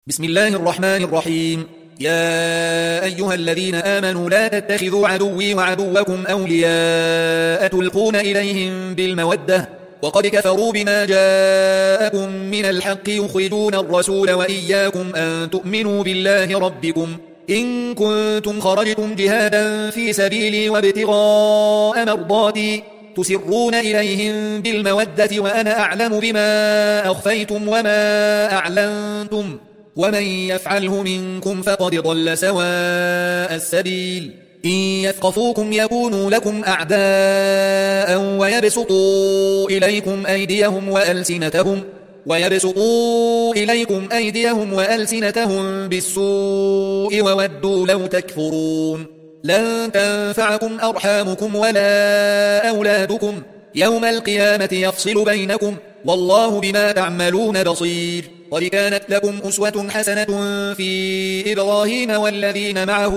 بسم الله الرحمن الرحيم. يا أيها الذين آمنوا لا تتخذوا عدوي وعدوكم أولياء تلقون إليهم بالمودة وقد كفروا بما جاءكم من الحق يخرجون الرسول وإياكم أن تؤمنوا بالله ربكم إن كنتم خرجتم جهادا في سبيلي وابتغاء مرضاتي تسرون إليهم بالمودة وأنا أعلم بما أخفيتم وما أعلنتم ومن يفعله منكم فقد ضل سواء السبيل إن يثقفوكم يكونوا لكم أعداء ويبسطوا إليكم أيديهم وألسنتهم بالسوء وودوا لو تكفرون لن تنفعكم أرحامكم ولا أولادكم يوم القيامة يفصل بينكم والله بما تعملون بصير. قد كانت لكم أسوة حسنة في إبراهيم والذين معه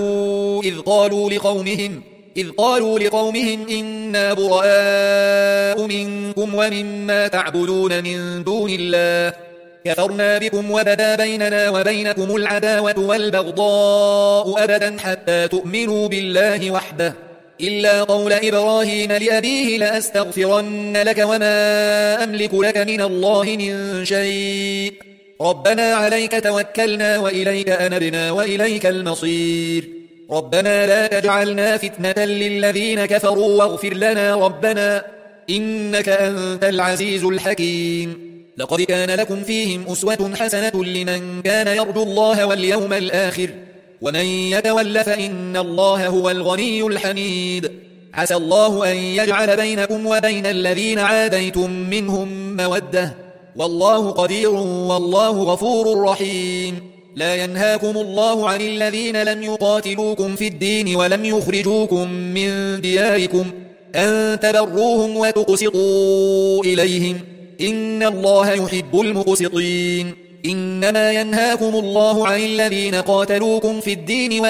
إذ قالوا لقومهم إنا براء منكم ومما تعبدون من دون الله كفرنا بكم وبدا بيننا وبينكم العداوة والبغضاء أبدا حتى تؤمنوا بالله وحده إلا قول إبراهيم لأبيه لأستغفرن لك وما أملك لك من الله من شيء ربنا عليك توكلنا وإليك أنبنا وإليك المصير ربنا لا تجعلنا فتنة للذين كفروا واغفر لنا ربنا إنك أنت العزيز الحكيم. لقد كان لكم فيهم أسوة حسنة لمن كان يرجو الله واليوم الآخر ومن يتول فإن الله هو الغني الحميد. عسى الله أن يجعل بينكم وبين الذين عاديتم منهم مودة والله قدير والله غفور رحيم. لا ينهاكم الله عن الذين لم يقاتلوكم في الدين ولم يخرجوكم من دياركم أن تبروهم وتقسطوا إليهم إن الله يحب المقسطين. إنما ينهاكم الله عن الذين قاتلوكم في الدين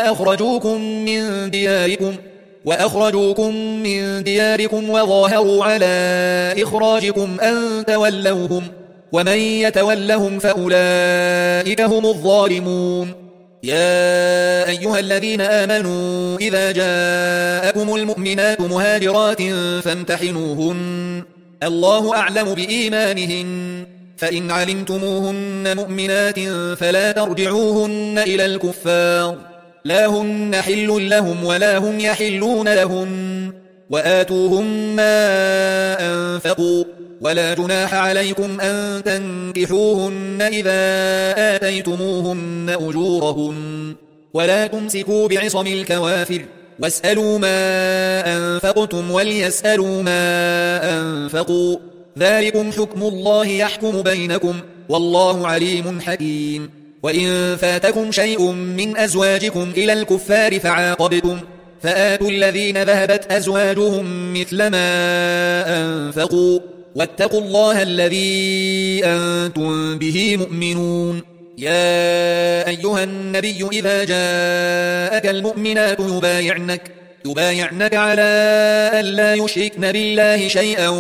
وأخرجوكم من دياركم وظاهروا على إخراجكم أن تولوهم ومن يتولهم فأولئك هم الظالمون. يا أيها الذين آمنوا إذا جاءكم المؤمنات مهاجرات فامتحنوهن الله أعلم بإيمانهن فإن علمتموهن مؤمنات فلا ترجعوهن إلى الكفار لا هن حل لهم ولا هم يحلون لهن وآتوهم ما أنفقوا ولا جناح عليكم أن تنكحوهن إذا آتيتموهن أجورهن ولا تمسكوا بعصم الكوافر واسألوا ما أنفقتم وليسألوا ما أنفقوا ذلكم حكم الله يحكم بينكم والله عليم حكيم. وإن فاتكم شيء من أزواجكم إلى الكفار فعاقبتم فآتوا الذين ذهبت أزواجهم مثل ما أنفقوا واتقوا الله الذي أنتم به مؤمنون. يا أيها النبي إذا جاءك المؤمنات يبايعنك على أن لا يشركن بالله شيئا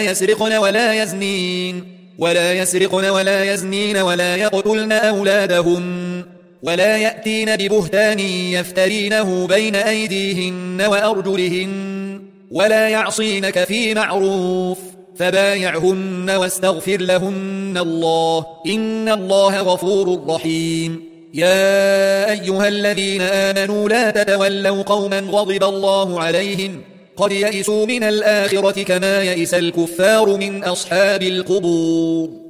ولا يسرقن ولا يزنين ولا يقتلن أولادهن ولا يأتين ببهتان يفترينه بين أيديهن وأرجلهن ولا يعصينك في معروف فبايعهن واستغفر لهن الله إن الله غفور رحيم. يا أيها الذين آمنوا لا تتولوا قوما غضب الله عليهم قد يئسوا من الآخرة كما يئس الكفار من أصحاب القبور.